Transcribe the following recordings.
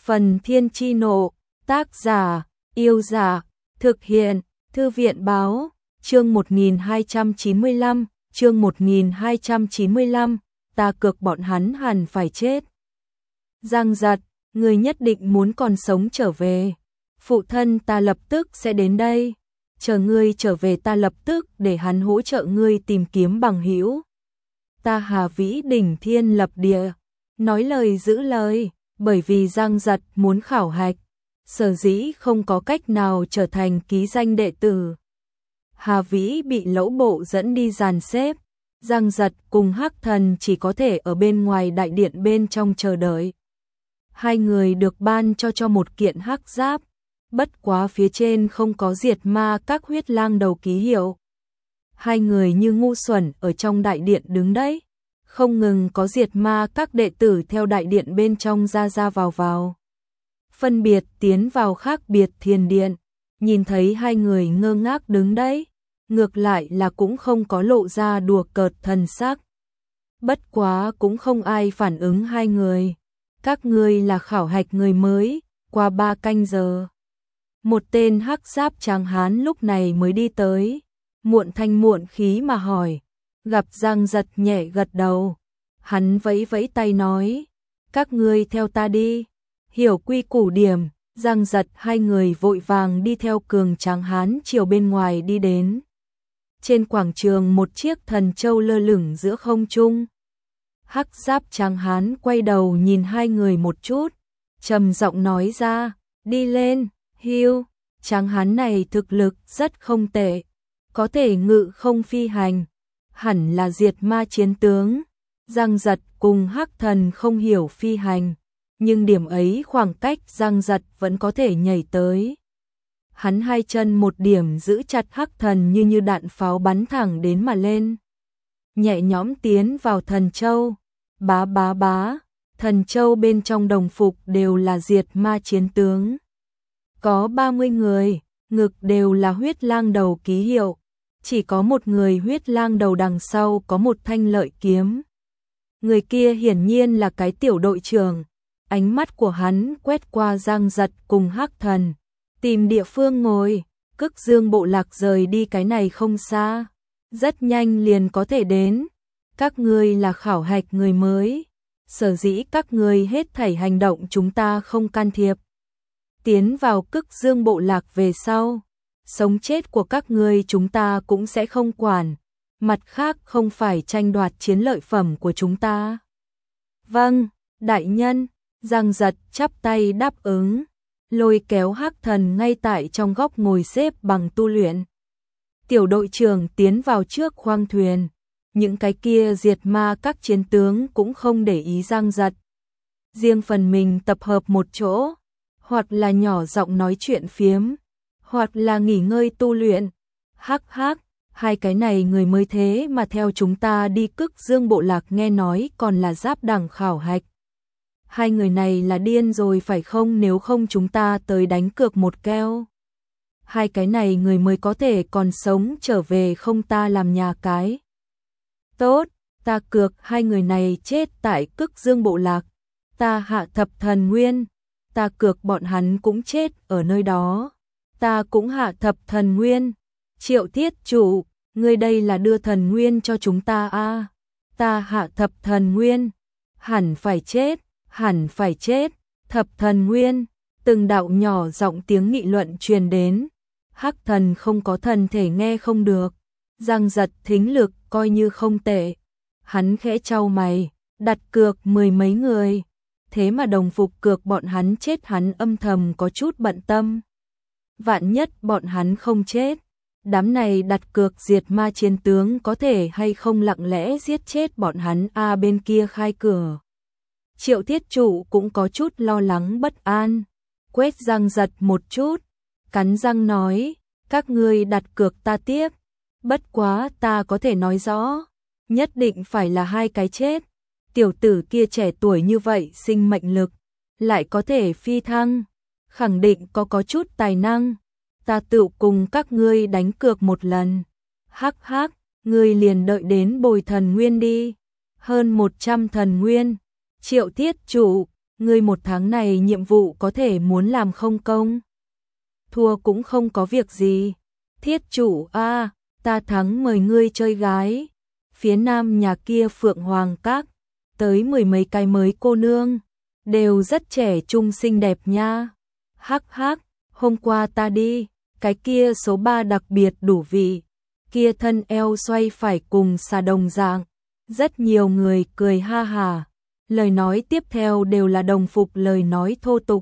Phần Thiên Chi Nộ, tác giả, Yêu Giả, thực hiện, Thư viện Báo, chương 1295, chương 1295, ta cược bọn hắn hẳn phải chết. Giang Giật, người nhất định muốn còn sống trở về. Phụ thân ta lập tức sẽ đến đây. Chờ ngươi trở về ta lập tức để hắn hỗ trợ ngươi tìm kiếm bằng hữu. Ta Hà Vĩ đỉnh thiên lập địa, nói lời giữ lời, bởi vì Giang Giật muốn khảo hạch, sở dĩ không có cách nào trở thành ký danh đệ tử. Hà Vĩ bị Lỗ Bộ dẫn đi dàn xếp, Giang Giật cùng Hắc Thần chỉ có thể ở bên ngoài đại điện bên trong chờ đợi. Hai người được ban cho một kiện hắc giáp, bất quá phía trên không có diệt ma các huyết lang đầu ký hiệu. Hai người như ngu xuẩn ở trong đại điện đứng đấy, không ngừng có diệt ma các đệ tử theo đại điện bên trong ra vào. Phân biệt tiến vào khác biệt thiền điện, nhìn thấy hai người ngơ ngác đứng đấy, ngược lại là cũng không có lộ ra đùa cợt thần sắc. Bất quá cũng không ai phản ứng hai người. Các ngươi là khảo hạch người mới, qua 3 canh giờ. Một tên hắc giáp tráng hán lúc này mới đi tới, muộn thanh muộn khí mà hỏi, gặp Giang Giật nhẹ gật đầu. Hắn vẫy vẫy tay nói, các ngươi theo ta đi. Hiểu quy củ điểm, Giang Giật hai người vội vàng đi theo cường tráng hán chiều bên ngoài đi đến. Trên quảng trường một chiếc thần châu lơ lửng giữa không trung. Hắc giáp tráng hán quay đầu nhìn hai người một chút, trầm giọng nói ra, đi lên, Hưu. Tráng hán này thực lực rất không tệ, có thể ngự không phi hành, hẳn là diệt ma chiến tướng. Giang Giật cùng Hắc Thần không hiểu phi hành, nhưng điểm ấy khoảng cách Giang Giật vẫn có thể nhảy tới. Hắn hai chân một điểm giữ chặt Hắc Thần như đạn pháo bắn thẳng đến mà lên. Nhẹ nhõm tiến vào thần châu, bá, thần châu bên trong đồng phục đều là diệt ma chiến tướng. Có 30 người, ngực đều là huyết lang đầu ký hiệu, chỉ có một người huyết lang đầu đằng sau có một thanh lợi kiếm. Người kia hiển nhiên là cái tiểu đội trưởng, ánh mắt của hắn quét qua Giang Giật cùng Hắc Thần, tìm địa phương ngồi, Cực Dương bộ lạc rời đi cái này không xa, rất nhanh liền có thể đến. Các ngươi là khảo hạch người mới, sở dĩ các ngươi hết thảy hành động chúng ta không can thiệp. Tiến vào Cực Dương bộ lạc về sau, sống chết của các ngươi chúng ta cũng sẽ không quản, mặt khác không phải tranh đoạt chiến lợi phẩm của chúng ta. Vâng, đại nhân. Giang Giật chắp tay đáp ứng, lôi kéo Hắc Thần ngay tại trong góc ngồi xếp bằng tu luyện. Tiểu đội trưởng tiến vào trước khoang thuyền, những cái kia diệt ma các chiến tướng cũng không để ý Giang Giật. Riêng phần mình tập hợp một chỗ, hoặc là nhỏ giọng nói chuyện phiếm, hoặc là nghỉ ngơi tu luyện. Hắc, hai cái này người mới thế mà theo chúng ta đi Cực Dương bộ lạc, nghe nói còn là giáp đẳng khảo hạch. Hai người này là điên rồi phải không, nếu không chúng ta tới đánh cược một keo. Hai cái này người mới có thể còn sống trở về không, ta làm nhà cái. Tốt, ta cược hai người này chết tại Cực Dương bộ lạc. Ta hạ thập thần nguyên, ta cược bọn hắn cũng chết ở nơi đó. Ta cũng hạ thập thần nguyên. Triệu Thiết chủ, ngươi đây là đưa thần nguyên cho chúng ta à? Ta hạ thập thần nguyên, hẳn phải chết, thập thần nguyên. Từng đạo nhỏ giọng tiếng nghị luận truyền đến. Hắc Thần không có thần thể nghe không được, Giang Giật thính lực coi như không tệ. Hắn khẽ chau mày, đặt cược 10 mấy người, thế mà đồng phục cược bọn hắn chết, hắn âm thầm có chút bận tâm. Vạn nhất bọn hắn không chết, đám này đặt cược diệt ma chiến tướng có thể hay không lặng lẽ giết chết bọn hắn à? Bên kia khai cửa, Triệu Thiết chủ cũng có chút lo lắng bất an, quét Giang Giật một chút, cắn răng nói, các ngươi đặt cược ta tiếp, bất quá ta có thể nói rõ, nhất định phải là hai cái chết. Tiểu tử kia trẻ tuổi như vậy, sinh mệnh lực, lại có thể phi thăng, khẳng định có chút tài năng. Ta tự cùng các ngươi đánh cược một lần. Hắc, ngươi liền đợi đến bồi thần nguyên đi. Hơn 100 thần nguyên. Triệu Thiết chủ, Ngươi một tháng này nhiệm vụ có thể muốn làm không công? Thua cũng không có việc gì. Thiết chủ a, ta thắng mời ngươi chơi gái. Phía nam nhà kia Phượng Hoàng Các, tới 10 mấy cái mới cô nương, đều rất trẻ trung xinh đẹp nha. Hắc hắc, hôm qua ta đi, cái kia số 3 đặc biệt đủ vị, kia thân eo xoay phải cùng xà đồng dạng. Rất nhiều người cười ha hà, lời nói tiếp theo đều là đồng phục lời nói thô tục.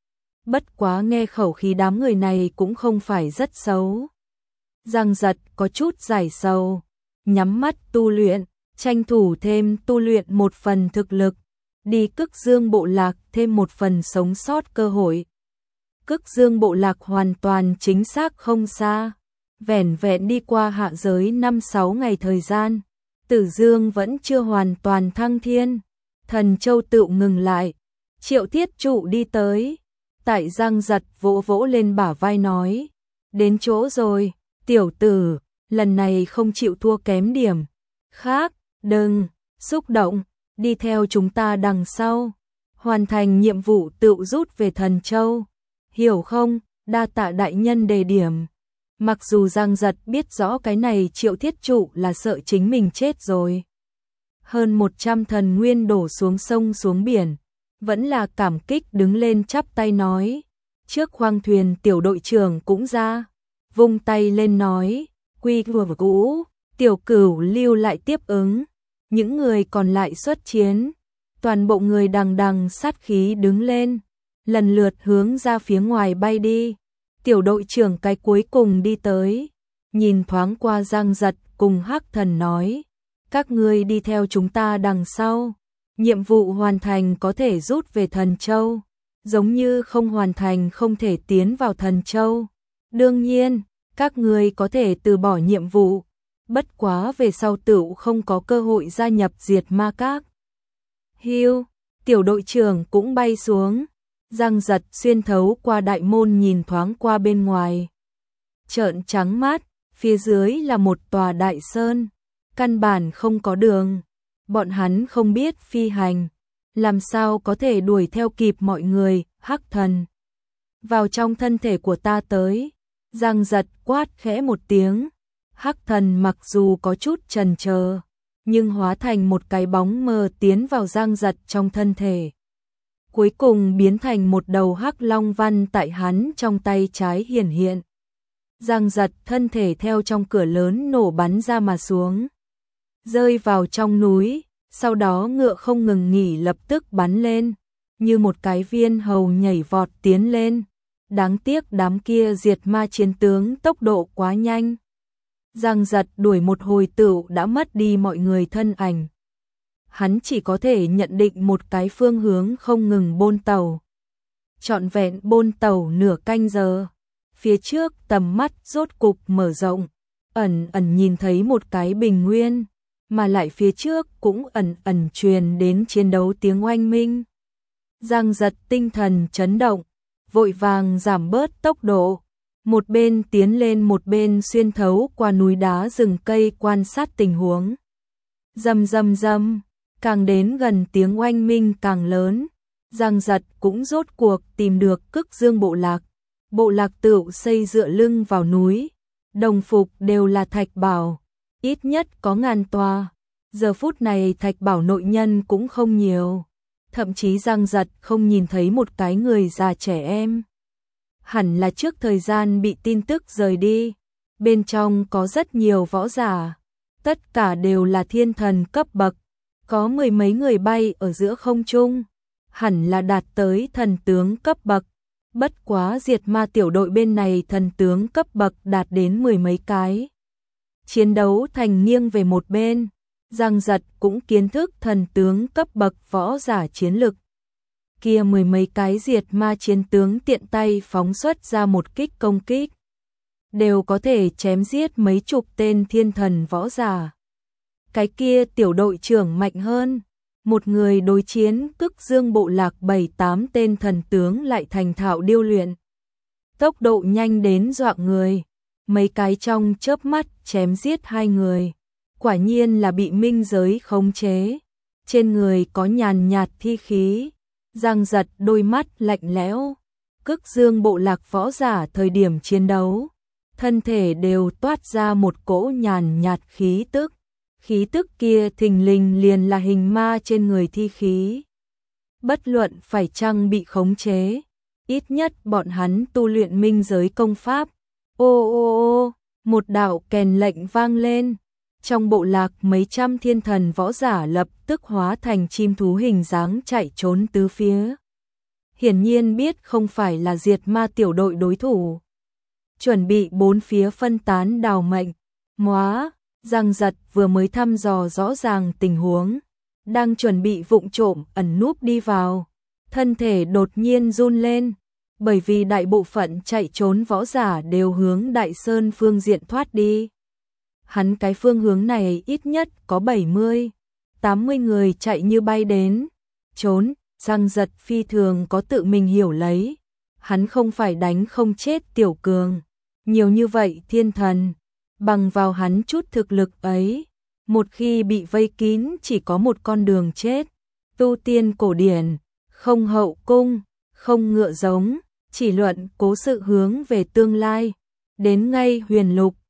Bất quá nghe khẩu khí đám người này cũng không phải rất xấu. Giang Giật có chút giải sầu, nhắm mắt tu luyện, tranh thủ thêm tu luyện một phần thực lực, đi Cực Dương bộ lạc thêm một phần sống sót cơ hội. Cực Dương bộ lạc hoàn toàn chính xác không xa, vẻn vẹn đi qua hạ giới 5-6 ngày thời gian, Tử Dương vẫn chưa hoàn toàn thăng thiên. Thần Châu tự ngừng lại, Triệu Thiết Trụ đi tới, tại Giang Giật vỗ vỗ lên bả vai nói, đến chỗ rồi, tiểu tử, lần này không chịu thua kém điểm. Khác, đừng, xúc động, đi theo chúng ta đằng sau, hoàn thành nhiệm vụ tự rút về Thần Châu. Hiểu không, đa tạ đại nhân đề điểm. Mặc dù Giang Giật biết rõ cái này Triệu Thiết Trụ là sợ chính mình chết rồi. Hơn 100 thần nguyên đổ xuống sông xuống biển, vẫn là cảm kích đứng lên chắp tay nói. Trước khoang thuyền tiểu đội trưởng cũng ra, vung tay lên nói, quy vừa cũ, tiểu cửu lưu lại tiếp ứng. Những người còn lại xuất chiến, toàn bộ người đằng đằng sát khí đứng lên, lần lượt hướng ra phía ngoài bay đi. Tiểu đội trưởng cái cuối cùng đi tới, nhìn thoáng qua Giang Giật cùng Hắc Thần nói, các ngươi đi theo chúng ta đằng sau, nhiệm vụ hoàn thành có thể rút về Thần Châu, giống như không hoàn thành không thể tiến vào Thần Châu. Đương nhiên, các ngươi có thể từ bỏ nhiệm vụ, bất quá về sau tựu không có cơ hội gia nhập Diệt Ma Các. Hiu, tiểu đội trưởng cũng bay xuống. Giang Giật xuyên thấu qua đại môn nhìn thoáng qua bên ngoài. Trợn trắng mắt, phía dưới là một tòa đại sơn, căn bản không có đường. Bọn hắn không biết phi hành, làm sao có thể đuổi theo kịp mọi người. Hắc Thần, vào trong thân thể của ta tới. Giang Giật quát khẽ một tiếng. Hắc Thần mặc dù có chút chần chờ, nhưng hóa thành một cái bóng mờ tiến vào Giang Giật trong thân thể. Cuối cùng biến thành một đầu hắc long văn tại hắn trong tay trái hiển hiện. Giang Giật thân thể theo trong cửa lớn nổ bắn ra mà xuống, rơi vào trong núi, sau đó ngựa không ngừng nghỉ lập tức bắn lên, như một cái viên hầu nhảy vọt tiến lên. Đáng tiếc đám kia diệt ma chiến tướng tốc độ quá nhanh. Giang Giật đuổi một hồi tựu đã mất đi mọi người thân ảnh. Hắn chỉ có thể nhận định một cái phương hướng không ngừng bôn tàu. Trọn vẹn bôn tàu nửa canh giờ. Phía trước tầm mắt rốt cục mở rộng, ẩn ẩn nhìn thấy một cái bình nguyên, mà lại phía trước cũng ẩn ẩn truyền đến chiến đấu tiếng oanh minh. Giang Giật tinh thần chấn động, vội vàng giảm bớt tốc độ, một bên tiến lên một bên xuyên thấu qua núi đá rừng cây quan sát tình huống. Rầm rầm rầm, càng đến gần tiếng oanh minh càng lớn. Giang Giật cũng rốt cuộc tìm được Cực Dương bộ lạc. Bộ lạc tựu xây dựa lưng vào núi, đồng phục đều là thạch bảo, ít nhất có 1000 tòa. Giờ phút này thạch bảo nội nhân cũng không nhiều, thậm chí Giang Giật không nhìn thấy một cái người già trẻ em. Hẳn là trước thời gian bị tin tức rời đi. Bên trong có rất nhiều võ giả, tất cả đều là thiên thần cấp bậc, có 10 mấy người bay ở giữa không trung, hẳn là đạt tới thần tướng cấp bậc. Bất quá diệt ma tiểu đội bên này thần tướng cấp bậc đạt đến 10 mấy cái. Chiến đấu thành nghiêng về một bên, Giang Giật cũng kiến thức thần tướng cấp bậc võ giả chiến lực. Kia 10 mấy cái diệt ma chiến tướng tiện tay phóng xuất ra một kích công kích, đều có thể chém giết mấy chục tên thiên thần võ giả. Cái kia tiểu đội trưởng mạnh hơn, một người đối chiến Cực Dương bộ lạc 7-8 tên thần tướng lại thành thạo điêu luyện. Tốc độ nhanh đến dọa người, mấy cái trong chớp mắt chém giết 2 người. Quả nhiên là bị minh giới khống chế, trên người có nhàn nhạt thi khí, Giang Giật đôi mắt lạnh lẽo, Cực Dương bộ lạc võ giả thời điểm chiến đấu, thân thể đều toát ra một cỗ nhàn nhạt khí tức. Khí tức kia thình lình liền là hình ma trên người thi khí. Bất luận phải chăng bị khống chế, ít nhất bọn hắn tu luyện minh giới công pháp. Ô ô ô, một đạo kèn lệnh vang lên. Trong bộ lạc mấy trăm thiên thần võ giả lập tức hóa thành chim thú hình dáng chạy trốn tứ phía. Hiển nhiên biết không phải là diệt ma tiểu đội đối thủ. Chuẩn bị bốn phía phân tán đào mệnh. Móa, Giang Giật vừa mới thăm dò rõ ràng tình huống, đang chuẩn bị vụng trộm ẩn núp đi vào. Thân thể đột nhiên run lên, bởi vì đại bộ phận chạy trốn võ giả đều hướng Đại Sơn phương diện thoát đi. Hắn cái phương hướng này ít nhất có 70, 80 người chạy như bay đến. Trốn, Giang Giật phi thường có tự mình hiểu lấy. Hắn không phải đánh không chết tiểu cường. Nhiều như vậy thiên thần, bằng vào hắn chút thực lực ấy, một khi bị vây kín chỉ có một con đường chết. Tu tiên cổ điển, không hậu cung, không ngựa giống, chỉ luận cố sự hướng về tương lai. Đến ngay huyền lục,